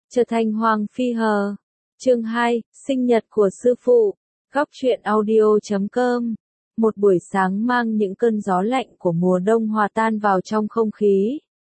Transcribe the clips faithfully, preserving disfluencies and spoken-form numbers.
Trở thành Hoàng Phi Hờ. Chương hai, sinh nhật của sư phụ. Góc truyện audio chấm com. Một buổi sáng mang những cơn gió lạnh của mùa đông hòa tan vào trong không khí.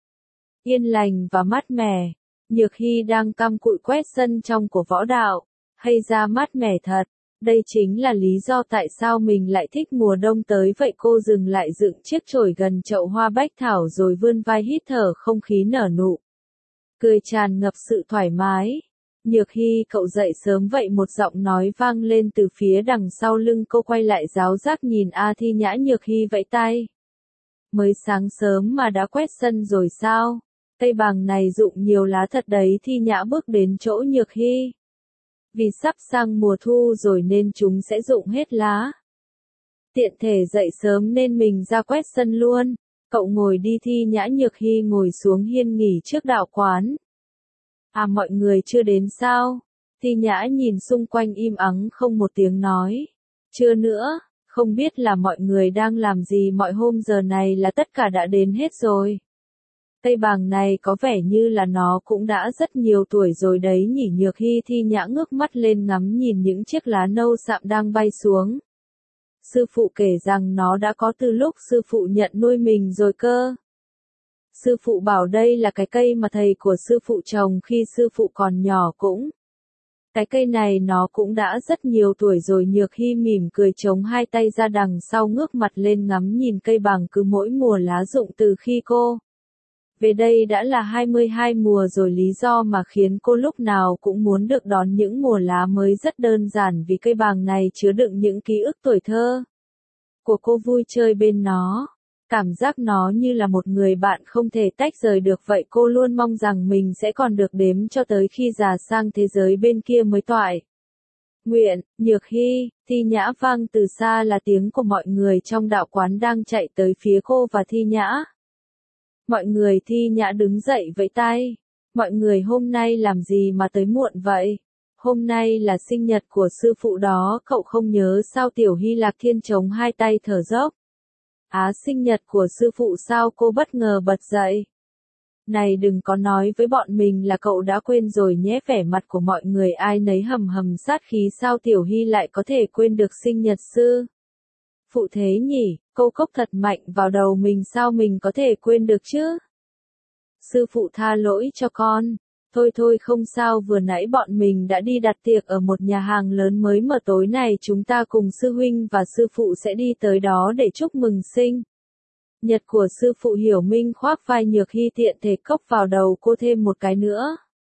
Yên lành và mát mẻ. Nhược Hy đang căm cụi quét sân trong của võ đạo. Hay ra mát mẻ thật. Đây chính là lý do tại sao mình lại thích mùa đông tới vậy. Cô dừng lại dựng chiếc chổi gần chậu hoa bách thảo rồi vươn vai hít thở không khí nở nụ. Cười tràn ngập sự thoải mái. Nhược Hy, cậu dậy sớm vậy? Một giọng nói vang lên từ phía đằng sau lưng cô. Quay lại giáo giác nhìn A Thi Nhã. Nhược Hy vẫy tay. Mới sáng sớm mà đã quét sân rồi sao? Cây bàng này rụng nhiều lá thật đấy. Thi Nhã bước đến chỗ Nhược Hy. Vì sắp sang mùa thu rồi nên chúng sẽ rụng hết lá. Tiện thể dậy sớm nên mình ra quét sân luôn. Cậu ngồi đi. Thi Nhã. Nhược Hy ngồi xuống hiên nghỉ trước đạo quán. À, mọi người chưa đến sao? Thi Nhã nhìn xung quanh im ắng không một tiếng nói. Chưa nữa, không biết là mọi người đang làm gì. Mọi hôm giờ này là tất cả đã đến hết rồi. Cây bàng này có vẻ như là nó cũng đã rất nhiều tuổi rồi đấy nhỉ. Nhược Hy. Thi Nhã ngước mắt lên ngắm nhìn những chiếc lá nâu sạm đang bay xuống. Sư phụ kể rằng nó đã có từ lúc sư phụ nhận nuôi mình rồi cơ. Sư phụ bảo đây là cái cây mà thầy của sư phụ trồng khi sư phụ còn nhỏ cũng. Cái cây này nó cũng đã rất nhiều tuổi rồi. Nhược Hy mỉm cười chống hai tay ra đằng sau ngước mặt lên ngắm nhìn cây bàng cứ mỗi mùa lá rụng từ khi cô về đây đã là hai mươi hai mùa rồi. Lý do mà khiến cô lúc nào cũng muốn được đón những mùa lá mới rất đơn giản vì cây bàng này chứa đựng những ký ức tuổi thơ của cô vui chơi bên nó. Cảm giác nó như là một người bạn không thể tách rời được vậy. Cô luôn mong rằng mình sẽ còn được đếm cho tới khi già sang thế giới bên kia mới toại nguyện. Nhược Hy. Thi Nhã. Vang từ xa là tiếng của mọi người trong đạo quán đang chạy tới phía cô và Thi Nhã. Mọi người. Thi Nhã đứng dậy vẫy tay. Mọi người hôm nay làm gì mà tới muộn vậy? Hôm nay là sinh nhật của sư phụ đó, cậu không nhớ sao? Tiểu Hy Lạc Thiên chống hai tay thở dốc. Á, sinh nhật của sư phụ sao? Cô bất ngờ bật dậy. Này, đừng có nói với bọn mình là cậu đã quên rồi nhé. Vẻ mặt của mọi người ai nấy hầm hầm sát khí. Sao Tiểu Hy lại có thể quên được sinh nhật sư phụ thế nhỉ? Câu cốc thật mạnh vào đầu mình. Sao mình có thể quên được chứ? Sư phụ tha lỗi cho con. Thôi thôi không sao, vừa nãy bọn mình đã đi đặt tiệc ở một nhà hàng lớn mới mở. Tối này chúng ta cùng sư huynh và sư phụ sẽ đi tới đó để chúc mừng sinh nhật của sư phụ. Hiểu Minh khoác vai Nhược Hy tiện thể cốc vào đầu cô thêm một cái nữa.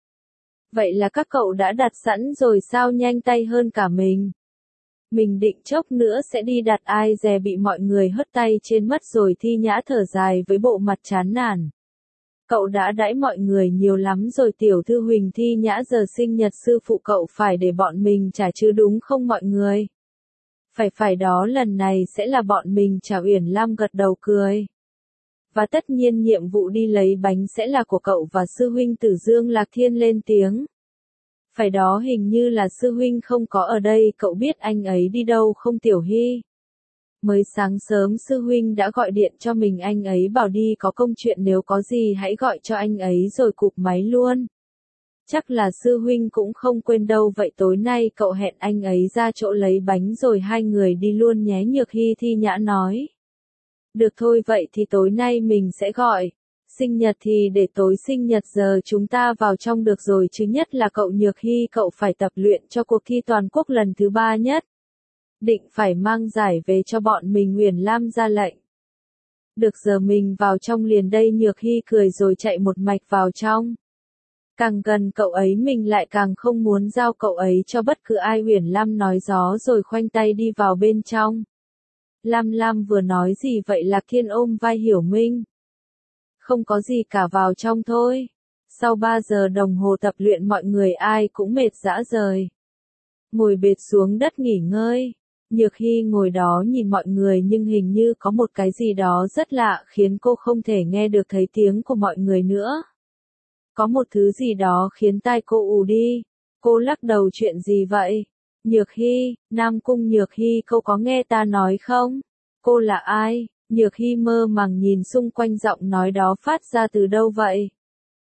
Vậy là các cậu đã đặt sẵn rồi sao? Nhanh tay hơn cả mình. Mình định chốc nữa sẽ đi đặt, ai dè bị mọi người hất tay trên mất rồi. Thi Nhã thở dài với bộ mặt chán nản. Cậu đã đãi mọi người nhiều lắm rồi Tiểu Thư Huỳnh. Thi Nhã. Giờ sinh nhật sư phụ cậu phải để bọn mình trả chứ đúng không mọi người? Phải phải đó, lần này sẽ là bọn mình trả. Uyển Lam gật đầu cười. Và tất nhiên nhiệm vụ đi lấy bánh sẽ là của cậu và sư huynh Tử Dương. Lạc Thiên lên tiếng. Phải đó, hình như là sư huynh không có ở đây. Cậu biết anh ấy đi đâu không Tiểu Hy? Mới sáng sớm sư huynh đã gọi điện cho mình, anh ấy bảo đi có công chuyện, nếu có gì hãy gọi cho anh ấy rồi cụp máy luôn. Chắc là sư huynh cũng không quên đâu. Vậy tối nay cậu hẹn anh ấy ra chỗ lấy bánh rồi hai người đi luôn nhé. Nhược Hy. Thi Nhã nói. Được thôi, vậy thì tối nay mình sẽ gọi. Sinh nhật thì để tối sinh nhật giờ chúng ta vào trong được rồi chứ. Nhất là cậu Nhược Hy, cậu phải tập luyện cho cuộc thi toàn quốc lần thứ ba nhất. Định phải mang giải về cho bọn mình. Uyển Lam ra lệnh. Được, giờ mình vào trong liền đây. Nhược Hy cười rồi chạy một mạch vào trong. Càng gần cậu ấy mình lại càng không muốn giao cậu ấy cho bất cứ ai. Uyển Lam nói gió rồi khoanh tay đi vào bên trong. Lam Lam vừa nói gì vậy? Lạc Thiên ôm vai Hiểu Minh. Không có gì cả, vào trong thôi. Sau ba giờ đồng hồ tập luyện mọi người ai cũng mệt rã rời. Ngồi bệt xuống đất nghỉ ngơi. Nhược Hy ngồi đó nhìn mọi người nhưng hình như có một cái gì đó rất lạ khiến cô không thể nghe được thấy tiếng của mọi người nữa. Có một thứ gì đó khiến tai cô ù đi. Cô lắc đầu. Chuyện gì vậy? Nhược Hy. Nam Cung. Nhược Hy, cô có nghe ta nói không? Cô là ai? Nhược Hy mơ màng nhìn xung quanh, giọng nói đó phát ra từ đâu vậy?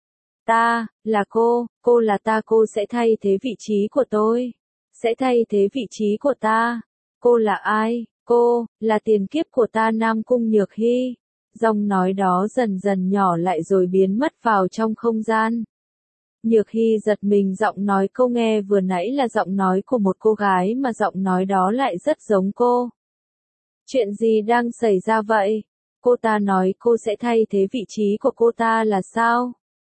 Ta, là cô, cô là ta, cô sẽ thay thế vị trí của tôi. Sẽ thay thế vị trí của ta. Cô là ai? Cô, là tiền kiếp của ta Nam Cung Nhược Hy. Giọng nói đó dần dần nhỏ lại rồi biến mất vào trong không gian. Nhược Hy giật mình, giọng nói cô nghe vừa nãy là giọng nói của một cô gái mà giọng nói đó lại rất giống cô. Chuyện gì đang xảy ra vậy? Cô ta nói cô sẽ thay thế vị trí của cô ta là sao?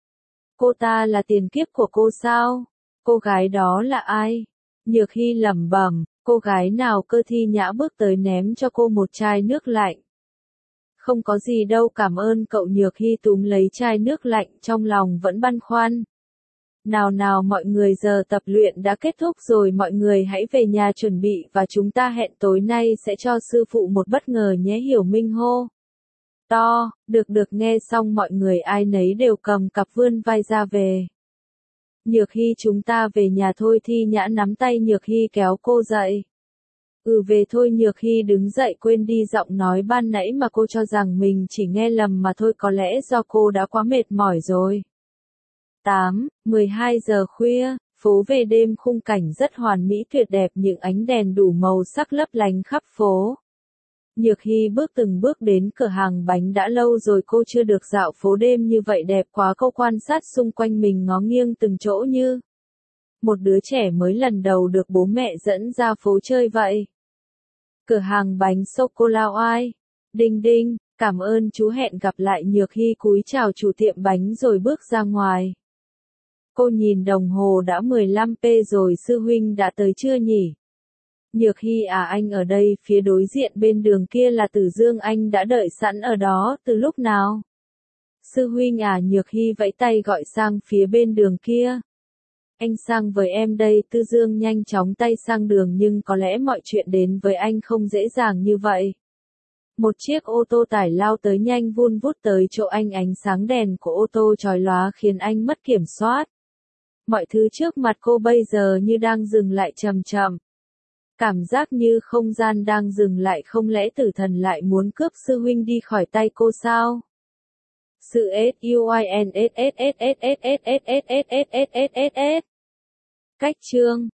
Cô ta là tiền kiếp của cô sao? Cô gái đó là ai? Nhược Hy lẩm bẩm, cô gái nào cơ? Thi Nhã bước tới ném cho cô một chai nước lạnh. Không có gì đâu, cảm ơn cậu. Nhược Hy túm lấy chai nước lạnh, trong lòng vẫn băn khoăn. Nào nào mọi người, giờ tập luyện đã kết thúc rồi, mọi người hãy về nhà chuẩn bị và chúng ta hẹn tối nay sẽ cho sư phụ một bất ngờ nhé. Hiểu Minh hô to, được được. Nghe xong mọi người ai nấy đều cầm cặp vươn vai ra về. Nhược Hy, chúng ta về nhà thôi. Thi Nhã nắm tay Nhược Hy kéo cô dậy. Ừ, về thôi. Nhược Hy đứng dậy, quên đi giọng nói ban nãy mà cô cho rằng mình chỉ nghe lầm mà thôi, có lẽ do cô đã quá mệt mỏi rồi. tám, mười hai giờ khuya, phố về đêm, khung cảnh rất hoàn mỹ tuyệt đẹp, những ánh đèn đủ màu sắc lấp lánh khắp phố. Nhược Hy bước từng bước đến cửa hàng bánh, đã lâu rồi cô chưa được dạo phố đêm như vậy, đẹp quá. Cô quan sát xung quanh mình, ngó nghiêng từng chỗ như một đứa trẻ mới lần đầu được bố mẹ dẫn ra phố chơi vậy. Cửa hàng bánh sô-cô-la oai. Đinh đinh, cảm ơn chú, hẹn gặp lại. Nhược Hy cúi chào chủ tiệm bánh rồi bước ra ngoài. Cô nhìn đồng hồ đã mười lăm giờ rồi, sư huynh đã tới chưa nhỉ? Nhược Hy à, anh ở đây. Phía đối diện bên đường kia là Tử Dương, anh đã đợi sẵn ở đó từ lúc nào? Sư huynh à? Nhược Hy vẫy tay gọi sang phía bên đường kia. Anh sang với em đây. Tư Dương nhanh chóng tay sang đường, nhưng có lẽ mọi chuyện đến với anh không dễ dàng như vậy. Một chiếc ô tô tải lao tới nhanh vun vút tới chỗ anh, ánh sáng đèn của ô tô chói lóa khiến anh mất kiểm soát. Mọi thứ trước mặt cô bây giờ như đang dừng lại chậm chậm. Cảm giác như không gian đang dừng lại. Không lẽ tử thần lại muốn cướp sư huynh đi khỏi tay cô sao? Sự S-U-I-N-S-S-S-S-S-S-S-S-S-S-S-S-S. Cách chương